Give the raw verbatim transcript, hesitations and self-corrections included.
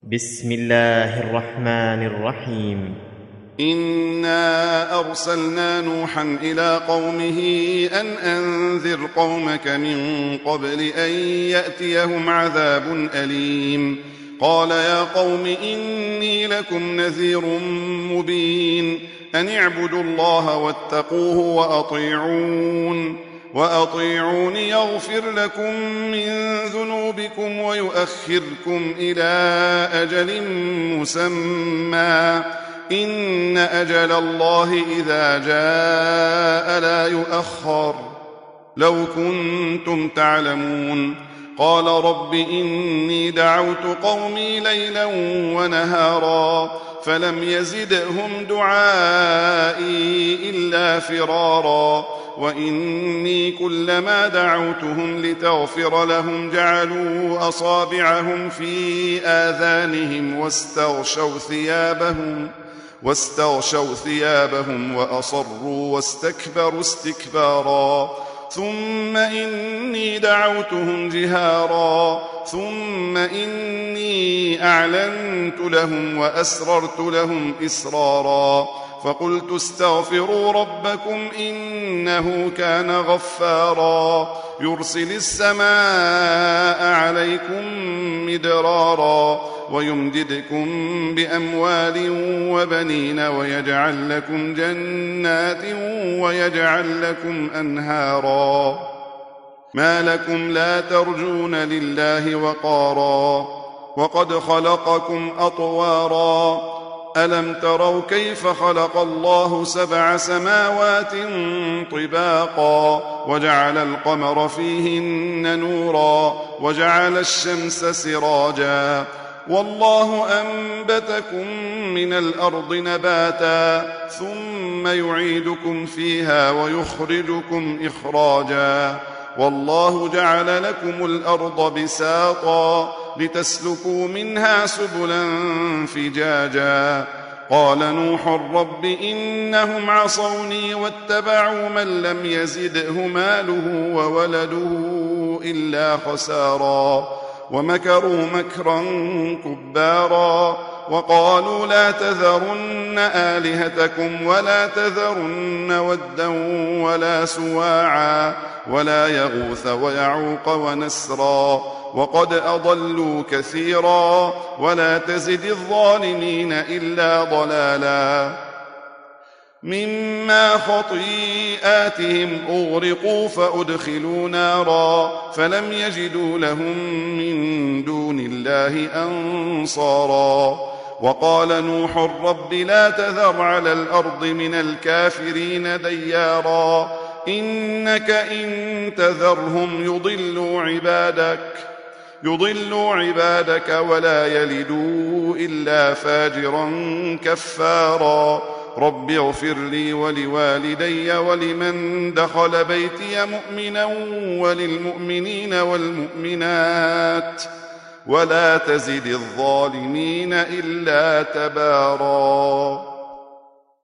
بسم الله الرحمن الرحيم. إنا أرسلنا نوحا إلى قومه أن أنذر قومك من قبل أن يأتيهم عذاب أليم. قال يا قوم إني لكم نذير مبين أن اعبدوا الله واتقوه وأطيعون وأطيعون يغفر لكم من ذنوبكم ويؤخركم إلى أجل مسمى إن أجل الله إذا جاء لا يؤخر لو كنتم تعلمون. قال رب إني دعوت قومي ليلا ونهارا فلم يزدهم دعائي إلا فرارا وإني كلما دعوتهم لتغفر لهم جعلوا أصابعهم في آذانهم واستغشوا ثيابهم واستغشوا ثيابهم وأصروا واستكبروا استكبارا ثم إني دعوتهم جهارا ثم إني أعلنت لهم وأسررت لهم إسرارا فقلت استغفروا ربكم إنه كان غفارا يرسل السماء عليكم مدرارا ويمددكم بأموال وبنين ويجعل لكم جنات ويجعل لكم أنهارا ما لكم لا ترجون لله وقارا وقد خلقكم أطوارا ألم تروا كيف خلق الله سبع سماوات طباقا وجعل القمر فيهن نورا وجعل الشمس سراجا والله أنبتكم من الأرض نباتا ثم يعيدكم فيها ويخرجكم إخراجا والله جعل لكم الأرض بساطا لتسلكوا منها سبلا فجاجا. قال نوح رب إنهم عصوني واتبعوا من لم يزده ماله وولده إلا خسارا ومكروا مكرا كبارا وقالوا لا تذرن آلهتكم ولا تذرن ودا ولا سواعا ولا يغوث ويعوق ونسرا وقد أضلوا كثيرا ولا تزد الظالمين إلا ضلالا. مما خطيئاتهم أغرقوا فأدخلوا نارا فلم يجدوا لهم من دون الله أنصارا. وقال نوح رب لا تذر على الأرض من الكافرين ديارا إنك إن تذرهم يضلوا عبادك يضلوا عبادك ولا يلدوا إلا فاجرا كفارا. رب اغفر لي ولوالدي ولمن دخل بيتي مؤمنا وللمؤمنين والمؤمنات ولا تزد الظالمين إلا تبارا.